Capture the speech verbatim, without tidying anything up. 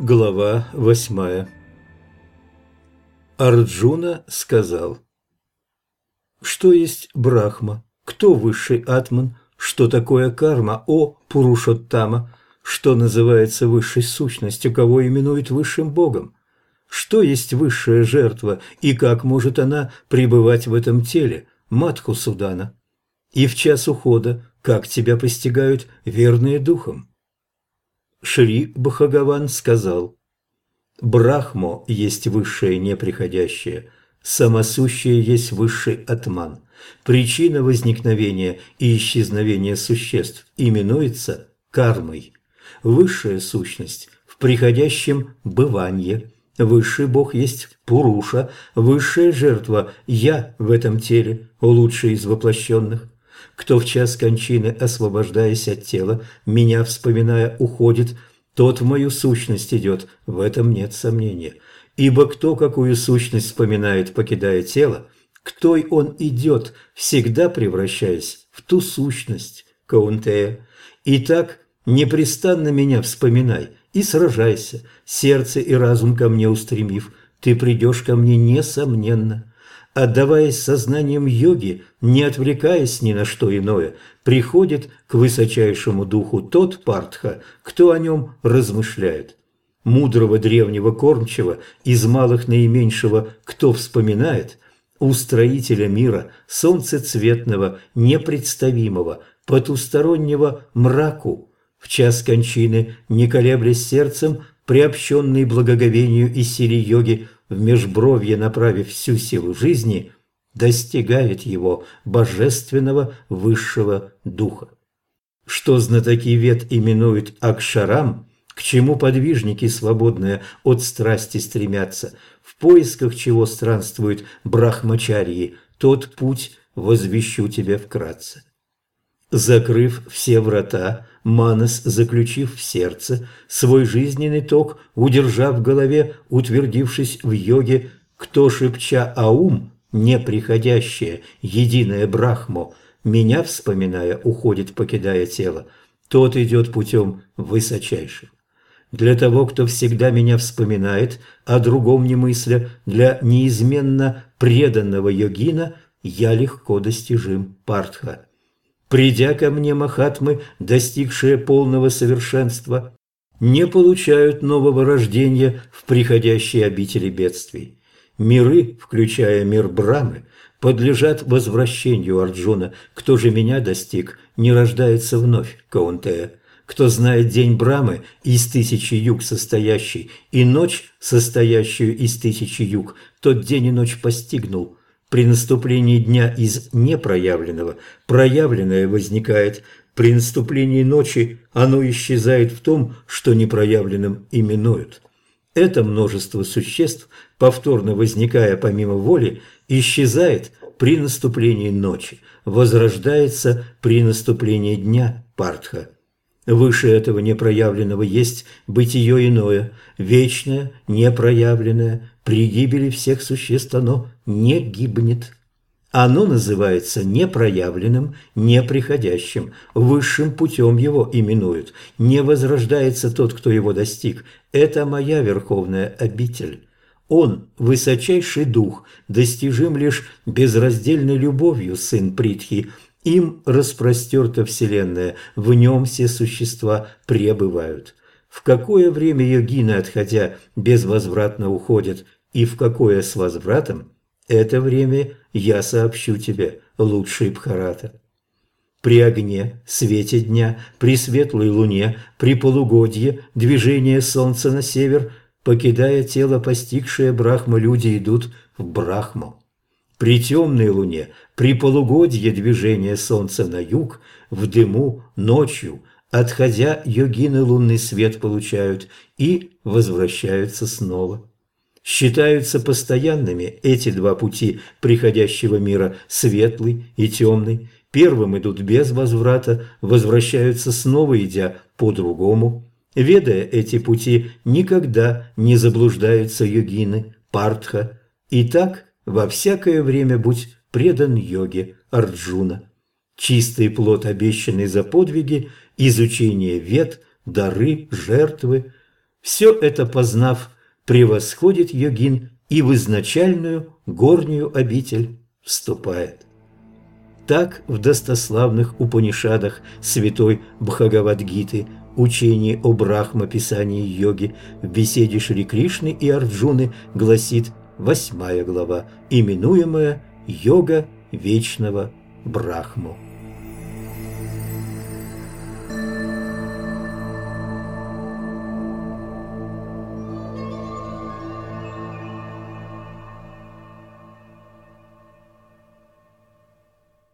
Глава восьмая. Арджуна сказал: что есть Брахма? Кто высший Атман? Что такое карма, о Пурушоттама? Что называется высшей сущностью, кого именуют высшим Богом? Что есть высшая жертва, и как может она пребывать в этом теле, Мадхусудана? И в час ухода, как тебя постигают верные духом? Шри Бхагаван сказал: Брахмо есть высшее неприходящее, самосущее есть высший атман. Причина возникновения и исчезновения существ именуется кармой. Высшая сущность в приходящем быванье. Высший Бог есть Пуруша, высшая жертва «Я» в этом теле, лучший из воплощенных. Кто в час кончины, освобождаясь от тела, меня вспоминая, уходит, тот в мою сущность идет, в этом нет сомнения. Ибо кто какую сущность вспоминает, покидая тело, к той он идет, всегда превращаясь в ту сущность, Каунтея. Итак, непрестанно меня вспоминай и сражайся, сердце и разум ко мне устремив, ты придешь ко мне несомненно. Отдаваясь сознанием йоги, не отвлекаясь ни на что иное, приходит к высочайшему духу тот Партха, кто о нем размышляет. Мудрого древнего кормчего из малых наименьшего, кто вспоминает, устроителя мира, солнцецветного, непредставимого, потустороннего мраку, в час кончины, не колеблясь сердцем, приобщенный благоговению и силе йоги, в межбровье направив всю силу жизни, достигает его божественного высшего духа. Что знатоки вед именуют акшарам, к чему подвижники, свободные от страсти, стремятся, в поисках чего странствуют брахмачарьи, тот путь возвещу тебе вкратце. Закрыв все врата, Манас, заключив в сердце свой жизненный ток, удержав в голове, утвердившись в йоге, кто, шепча аум, неприходящее, единое Брахмо, меня вспоминая, уходит, покидая тело, тот идет путем высочайшим. Для того, кто всегда меня вспоминает, о другом не мысля, для неизменно преданного йогина я легко достижим, Партха. Придя ко мне, махатмы, достигшие полного совершенства, не получают нового рождения в приходящей обители бедствий. Миры, включая мир Брамы, подлежат возвращению Арджуна. Кто же меня достиг, не рождается вновь, Каунтея. Кто знает день Брамы из тысячи юг состоящий, и ночь, состоящую из тысячи юг, тот день и ночь постигнул. При наступлении дня из непроявленного проявленное возникает, при наступлении ночи оно исчезает в том, что непроявленным именуют. Это множество существ, повторно возникая помимо воли, исчезает при наступлении ночи, возрождается при наступлении дня, Партха. Выше этого непроявленного есть бытие иное, вечное, непроявленное. При гибели всех существ оно не гибнет. Оно называется непроявленным, неприходящим, высшим путем его именуют. Не возрождается тот, кто его достиг. Это моя верховная обитель. Он, высочайший дух, достижим лишь безраздельной любовью, сын Притхи. Им распростерта вселенная, в нем все существа пребывают. В какое время йогины, отходя, безвозвратно уходят, и в какое с возвратом, это время я сообщу тебе, лучший Бхарата. При огне, свете дня, при светлой луне, при полугодье, движение солнца на север, покидая тело, постигшее Брахма, люди идут в Брахму. При темной луне, при полугодье движения солнца на юг, в дыму, ночью, отходя, йогины лунный свет получают и возвращаются снова. Считаются постоянными эти два пути приходящего мира, светлый и темный. Первым идут без возврата, возвращаются снова, идя по-другому. Ведая эти пути, никогда не заблуждаются йогины, Партха. Итак, во всякое время будь предан йоге, Арджуна. Чистый плод, обещанный за подвиги, изучение вед, дары, жертвы. Все это познав, превосходит йогин и в изначальную горнюю обитель вступает. Так в достославных Упанишадах святой Бхагавад-гиты, учение о Брахма-писании йоги, в беседе Шри Кришны и Арджуны гласит восьмая глава, именуемая «Йога вечного Брахму».